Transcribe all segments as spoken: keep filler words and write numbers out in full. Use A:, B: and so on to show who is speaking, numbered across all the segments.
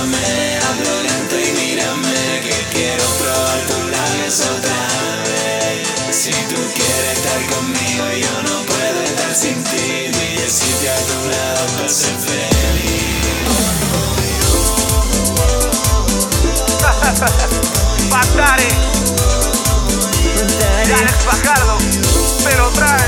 A: bésame, hazlo lento y mírame, que quiero probar tus labios otra vez. Si tú quieres estar conmigo, yo no puedo estar sin ti. Necesito a tu lado para ser feliz.
B: Pantare y Alex Fajardo se lo trae.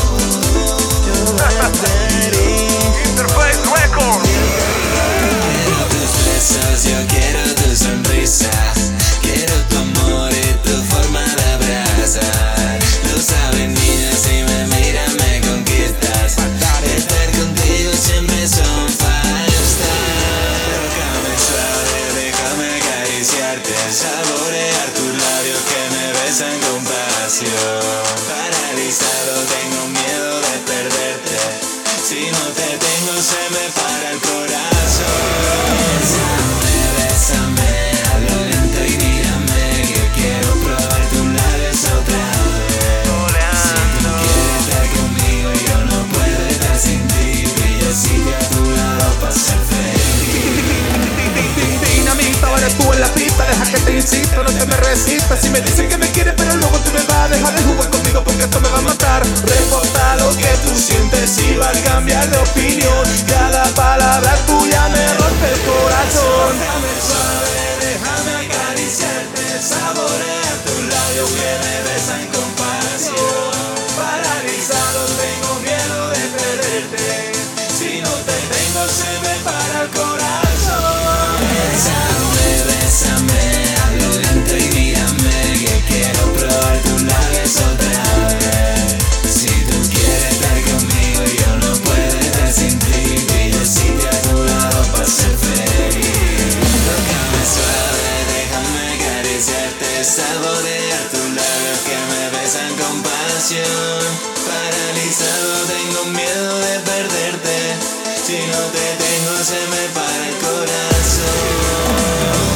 B: Interface Records.
A: Quiero tus besos, yo quiero tu sonrisa. Quiero tu amor y tu forma de abrazar. Lo saben niñas, si me miras me conquistas. Estar contigo siempre son firestar. Tócame suave, déjame acariciarte, saborear tus labios que me besan con pasión. Paralizado, tengo miedo de perderte. Si no te tengo se me para el corazón. Bésame, bésame, hazlo lento y mírame, que quiero probar tus labios otra vez. Si tú quieres estar conmigo, yo no puedo estar sin ti. Brillecito a tu lado para ser feliz.
B: Dinamita, eres tú en la pista, deja que te insisto, no te me resistas. Si me dicen que me quieres, pero luego tú me vas a dejar de jugar conmigo porque esto me va a matar. Reporta lo que tú sientes y va a cambiar de opinión. Cada palabra tuya me rompe el corazón.
A: Déjame suave, déjame acariciarte, saborear tus labios que me besan con pasión. Paralizado, tengo miedo de perderte. Si no te tengo se me para el corazón. Bésame, bésame, hazlo lento y mírame, que quiero probar tus labios otra vez. Si tú quieres estar conmigo, yo no puedo estar sin ti. Brillecito a tu lado para ser feliz. Tócame suave, déjame acariciarte, saborear tus labios que me besan con pasión. Paralizado, tengo miedo de perderte. Si no te tengo se me para el corazón.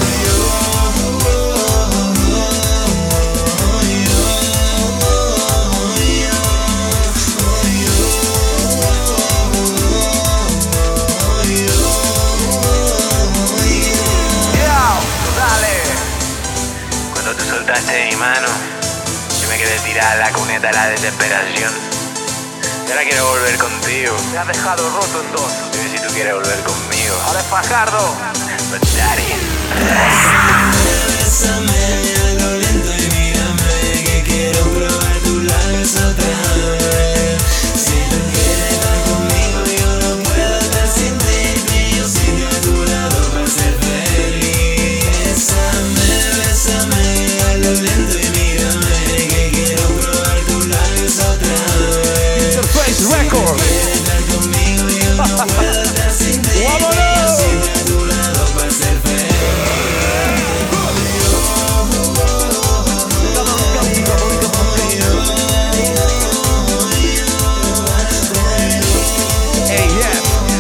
B: Cuando tú soltaste de mi mano, yo me quedé tirada en la cuneta de la desesperación. Y ahora quiero volver contigo. Me has dejado roto en dos. Dime si tú quieres volver conmigo. Ahora es Fajardo. But daddy.
A: Bésame, hazlo lento y mírame, que quiero probar tus labios otra vez. Si tú quieres estar conmigo, yo no puedo estar sin ti. Yo sigo a tu lado para ser feliz. Bésame, bésame, hazlo lento y mírame, que quiero probar tus labios otra vez.
B: Interface Records.
A: Si tú quieres estar conmigo, yo no puedo estar sin ti.
B: ¡Vámonos!
A: Yo sigo a tu lado para ser feliz.
B: Hey, yeah.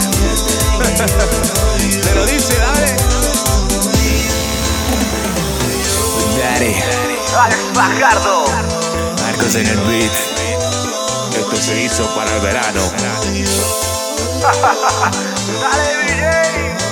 B: Te lo dice, dale.
A: Daddy,
B: Alex Fajardo.
A: Marcos en el beat.
C: Esto se hizo para el verano.
B: Dale, D J.